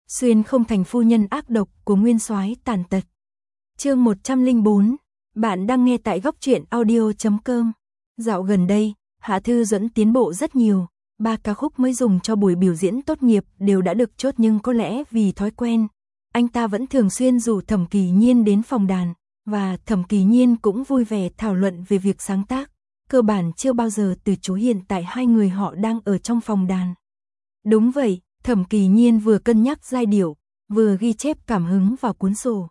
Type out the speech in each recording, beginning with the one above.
Xuyên không thành phu nhân ác độc của nguyên soái tàn tật. Chương 104. Bạn đang nghe tại góc truyện audio.com. Dạo gần đây, Hạ Thư Duẫn tiến bộ rất nhiều. 3 ca khúc mới dùng cho buổi biểu diễn tốt nghiệp đều đã được chốt, nhưng có lẽ vì thói quen, anh ta vẫn thường xuyên rủ Thẩm Kỳ Nhiên đến phòng đàn, và Thẩm Kỳ Nhiên cũng vui vẻ thảo luận về việc sáng tác. Cơ bản chưa bao giờ từ chối hiện tại hai người họ đang ở trong phòng đàn. Đúng vậy, Thẩm Kỳ Nhiên vừa cân nhắc giai điệu, vừa ghi chép cảm hứng vào cuốn sổ.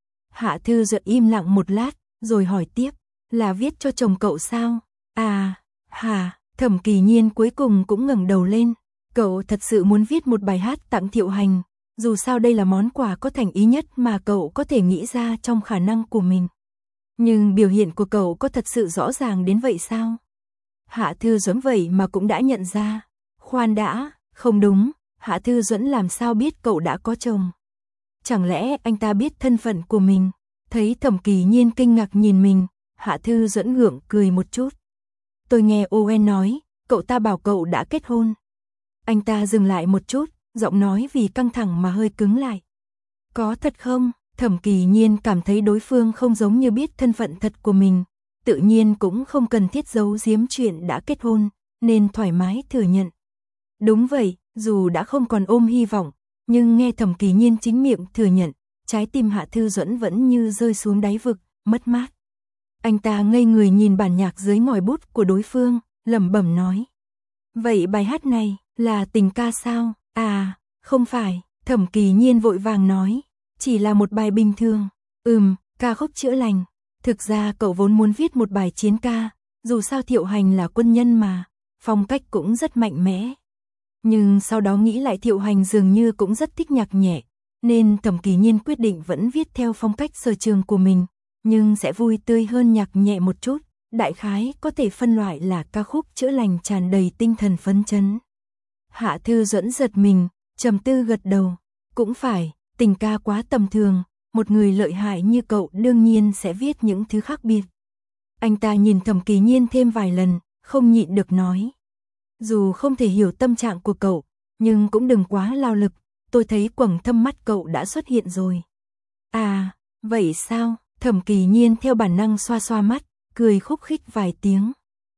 Hạ Thư Duẫn im lặng một lát, rồi hỏi tiếp, là viết cho chồng cậu sao? À, hả? Thẩm Kỳ Nhiên cuối cùng cũng ngẩng đầu lên. Cậu thật sự muốn viết một bài hát tặng Thiệu Hành, dù sao đây là món quà có thành ý nhất mà cậu có thể nghĩ ra trong khả năng của mình. Nhưng biểu hiện của cậu có thật sự rõ ràng đến vậy sao? Hạ Thư Duẫn vậy mà cũng đã nhận ra. Khoan đã, không đúng, Hạ Thư Duẫn làm sao biết cậu đã có chồng? Chẳng lẽ anh ta biết thân phận của mình? Thấy Thẩm Kỳ Nhiên kinh ngạc nhìn mình, Hạ Thư Duẫn gượng cười một chút. Tôi nghe Owen nói, cậu ta bảo cậu đã kết hôn. Anh ta dừng lại một chút, giọng nói vì căng thẳng mà hơi cứng lại. Có thật không? Thẩm Kỳ Nhiên cảm thấy đối phương không giống như biết thân phận thật của mình, tự nhiên cũng không cần thiết giấu giếm chuyện đã kết hôn, nên thoải mái thừa nhận. Đúng vậy, dù đã không còn ôm hy vọng, nhưng nghe Thẩm Kỳ Nhiên chính miệng thừa nhận, trái tim Hạ Thư Duẫn vẫn như rơi xuống đáy vực, mất mát. Anh ta ngây người nhìn bản nhạc dưới ngòi bút của đối phương, lẩm bẩm nói. Vậy bài hát này, là tình ca sao? À, không phải, Thẩm Kỳ Nhiên vội vàng nói, chỉ là một bài bình thường. Ca khúc chữa lành. Thực ra cậu vốn muốn viết một bài chiến ca, dù sao Thiệu Hành là quân nhân mà, phong cách cũng rất mạnh mẽ. Nhưng sau đó nghĩ lại Thiệu Hành dường như cũng rất thích nhạc nhẹ, nên Thẩm Kỳ Nhiên quyết định vẫn viết theo phong cách sở trường của mình, nhưng sẽ vui tươi hơn nhạc nhẹ một chút, đại khái có thể phân loại là ca khúc chữa lành tràn đầy tinh thần phấn chấn. Hạ Thư Duẫn giật mình, trầm tư gật đầu, cũng phải, tình ca quá tầm thường, một người lợi hại như cậu đương nhiên sẽ viết những thứ khác biệt. Anh ta nhìn Thẩm Kỳ Nhiên thêm vài lần, không nhịn được nói. Dù không thể hiểu tâm trạng của cậu, nhưng cũng đừng quá lao lực, tôi thấy quầng thâm mắt cậu đã xuất hiện rồi. À, vậy sao? Thẩm Kỳ Nhiên theo bản năng xoa xoa mắt, cười khúc khích vài tiếng.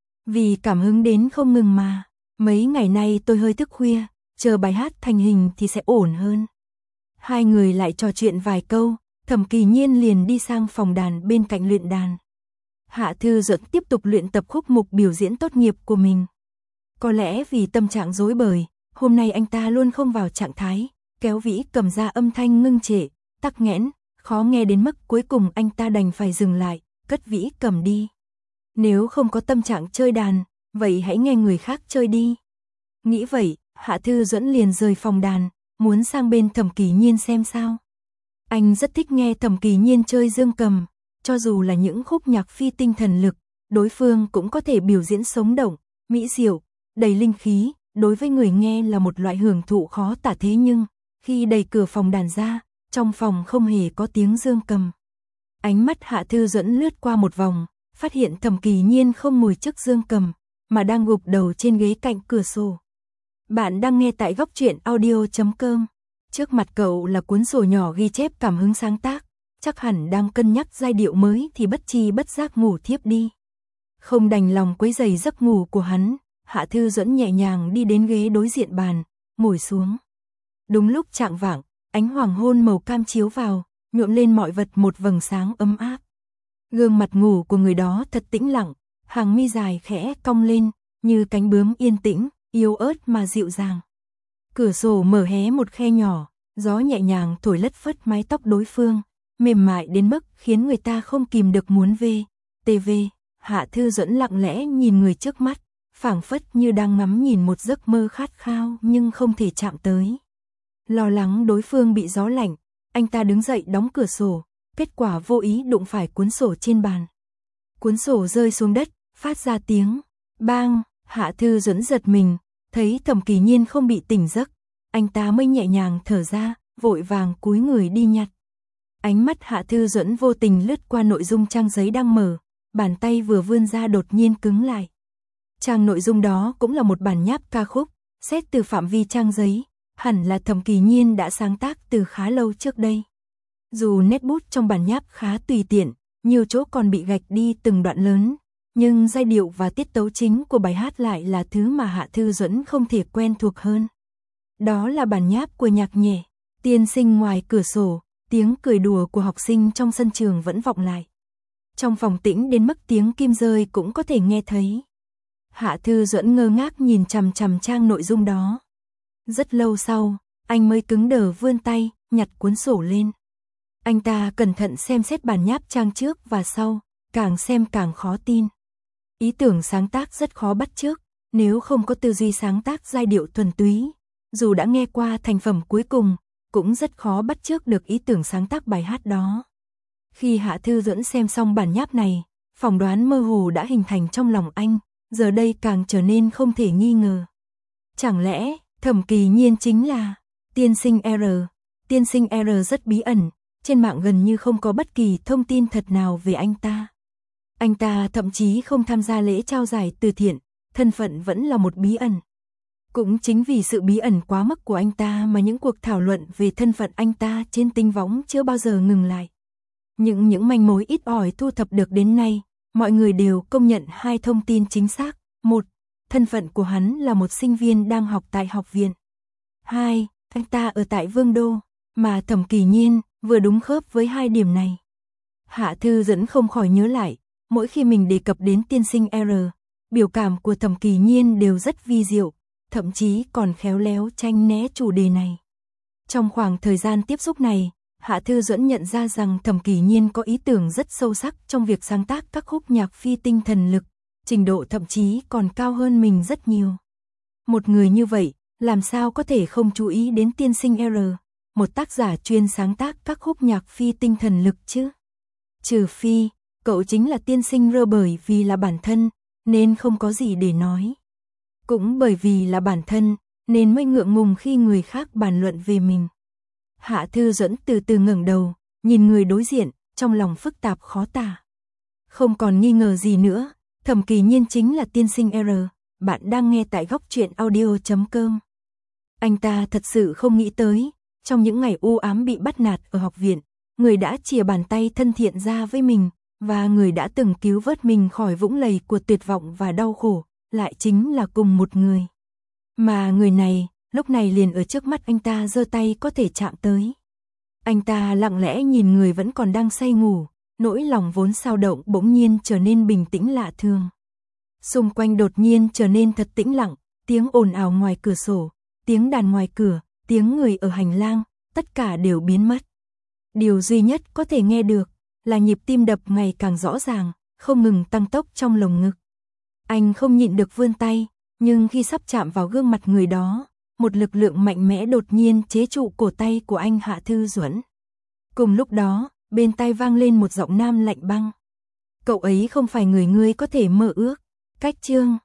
Vì cảm hứng đến không ngừng mà, mấy ngày nay tôi hơi thức khuya, chờ bài hát thành hình thì sẽ ổn hơn. Hai người lại trò chuyện vài câu, Thẩm Kỳ Nhiên liền đi sang phòng đàn bên cạnh luyện đàn. Hạ Thư Duẫn tiếp tục luyện tập khúc mục biểu diễn tốt nghiệp của mình. Có lẽ vì tâm trạng rối bời, hôm nay anh ta luôn không vào trạng thái, kéo vĩ cầm ra âm thanh ngưng trệ, tắc nghẽn, khó nghe đến mức cuối cùng anh ta đành phải dừng lại, cất vĩ cầm đi. Nếu không có tâm trạng chơi đàn, vậy hãy nghe người khác chơi đi. Nghĩ vậy, Hạ Thư Duẫn liền rời phòng đàn, muốn sang bên Thẩm Kỳ Nhiên xem sao. Anh rất thích nghe Thẩm Kỳ Nhiên chơi dương cầm, cho dù là những khúc nhạc phi tinh thần lực, đối phương cũng có thể biểu diễn sống động, mỹ diệu, đầy linh khí, đối với người nghe là một loại hưởng thụ khó tả. Thế nhưng, khi đẩy cửa phòng đàn ra, trong phòng không hề có tiếng dương cầm. Ánh mắt Hạ Thư Duẫn lướt qua một vòng, phát hiện Thẩm Kỳ Nhiên không ngồi trước dương cầm, mà đang gục đầu trên ghế cạnh cửa sổ. Bạn đang nghe tại góc truyện audio.com. Trước mặt cậu là cuốn sổ nhỏ ghi chép cảm hứng sáng tác, chắc hẳn đang cân nhắc giai điệu mới thì bất chi bất giác ngủ thiếp đi. Không đành lòng quấy rầy giấc ngủ của hắn, Hạ Thư Duẫn nhẹ nhàng đi đến ghế đối diện bàn, ngồi xuống. Đúng lúc chạng vạng, ánh hoàng hôn màu cam chiếu vào, nhuộm lên mọi vật một vầng sáng ấm áp. Gương mặt ngủ của người đó thật tĩnh lặng, hàng mi dài khẽ cong lên, như cánh bướm yên tĩnh, yếu ớt mà dịu dàng. Cửa sổ mở hé một khe nhỏ, gió nhẹ nhàng thổi lất phất mái tóc đối phương, mềm mại đến mức khiến người ta không kìm được muốn về. TV, Hạ Thư Duẫn lặng lẽ nhìn người trước mắt, phảng phất như đang ngắm nhìn một giấc mơ khát khao nhưng không thể chạm tới. Lo lắng đối phương bị gió lạnh, anh ta đứng dậy đóng cửa sổ, kết quả vô ý đụng phải cuốn sổ trên bàn. Cuốn sổ rơi xuống đất, phát ra tiếng bang. Hạ Thư Duẫn giật mình, thấy Thẩm Kỳ Nhiên không bị tỉnh giấc, anh ta mới nhẹ nhàng thở ra, vội vàng cúi người đi nhặt. Ánh mắt Hạ Thư Duẫn vô tình lướt qua nội dung trang giấy đang mở, bàn tay vừa vươn ra đột nhiên cứng lại. Trang nội dung đó cũng là một bản nháp ca khúc, xét từ phạm vi trang giấy, hẳn là Thẩm Kỳ Nhiên đã sáng tác từ khá lâu trước đây. Dù nét bút trong bản nháp khá tùy tiện, nhiều chỗ còn bị gạch đi từng đoạn lớn, nhưng giai điệu và tiết tấu chính của bài hát lại là thứ mà Hạ Thư Duẫn không thể quen thuộc hơn. Đó là bản nháp của nhạc nhẹ, tiên sinh ngoài cửa sổ, tiếng cười đùa của học sinh trong sân trường vẫn vọng lại. Trong phòng tĩnh đến mức tiếng kim rơi cũng có thể nghe thấy. Hạ Thư Duẫn ngơ ngác nhìn chằm chằm trang nội dung đó. Rất lâu sau, anh mới cứng đờ vươn tay, nhặt cuốn sổ lên. Anh ta cẩn thận xem xét bản nháp trang trước và sau, càng xem càng khó tin. Ý tưởng sáng tác rất khó bắt chước, nếu không có tư duy sáng tác giai điệu thuần túy, dù đã nghe qua thành phẩm cuối cùng, cũng rất khó bắt chước được ý tưởng sáng tác bài hát đó. Khi Hạ Thư Duẫn xem xong bản nháp này, phỏng đoán mơ hồ đã hình thành trong lòng anh, giờ đây càng trở nên không thể nghi ngờ. Chẳng lẽ, Thẩm Kỳ Nhiên chính là tiên sinh R? Tiên sinh R rất bí ẩn, trên mạng gần như không có bất kỳ thông tin thật nào về anh ta. Anh ta thậm chí không tham gia lễ trao giải từ thiện, thân phận vẫn là một bí ẩn. Cũng chính vì sự bí ẩn quá mức của anh ta mà những cuộc thảo luận về thân phận anh ta trên tinh võng chưa bao giờ ngừng lại. Những manh mối ít ỏi thu thập được đến nay, mọi người đều công nhận hai thông tin chính xác. Một, thân phận của hắn là một sinh viên đang học tại học viện. Hai, anh ta ở tại Vương Đô, mà Thẩm Kỳ Nhiên vừa đúng khớp với hai điểm này. Hạ Thư Duẫn không khỏi nhớ lại, mỗi khi mình đề cập đến tiên sinh R, biểu cảm của Thẩm Kỳ Nhiên đều rất vi diệu, thậm chí còn khéo léo tránh né chủ đề này. Trong khoảng thời gian tiếp xúc này, Hạ Thư Duẫn nhận ra rằng Thẩm Kỳ Nhiên có ý tưởng rất sâu sắc trong việc sáng tác các khúc nhạc phi tinh thần lực, trình độ thậm chí còn cao hơn mình rất nhiều. Một người như vậy, làm sao có thể không chú ý đến tiên sinh R, một tác giả chuyên sáng tác các khúc nhạc phi tinh thần lực chứ? Trừ phi, cậu chính là tiên sinh R bởi vì là bản thân, nên không có gì để nói. Cũng bởi vì là bản thân, nên mới ngượng ngùng khi người khác bàn luận về mình. Hạ Thư Duẫn từ từ ngẩng đầu, nhìn người đối diện, trong lòng phức tạp khó tả. Không còn nghi ngờ gì nữa, Thẩm Kỳ Nhiên chính là tiên sinh R, bạn đang nghe tại Góc Truyện Audio.com. Anh ta thật sự không nghĩ tới, trong những ngày u ám bị bắt nạt ở học viện, người đã chìa bàn tay thân thiện ra với mình, và người đã từng cứu vớt mình khỏi vũng lầy của tuyệt vọng và đau khổ, lại chính là cùng một người. Mà người này, lúc này liền ở trước mắt anh ta giơ tay có thể chạm tới. Anh ta lặng lẽ nhìn người vẫn còn đang say ngủ, nỗi lòng vốn xao động bỗng nhiên trở nên bình tĩnh lạ thường. Xung quanh đột nhiên trở nên thật tĩnh lặng, tiếng ồn ào ngoài cửa sổ, tiếng đàn ngoài cửa, tiếng người ở hành lang, tất cả đều biến mất. Điều duy nhất có thể nghe được là nhịp tim đập ngày càng rõ ràng, không ngừng tăng tốc trong lồng ngực. Anh không nhịn được vươn tay, nhưng khi sắp chạm vào gương mặt người đó, một lực lượng mạnh mẽ đột nhiên chế trụ cổ tay của anh Hạ Thư Duẫn. Cùng lúc đó, bên tai vang lên một giọng nam lạnh băng. Cậu ấy không phải người ngươi có thể mơ ước. Cách chương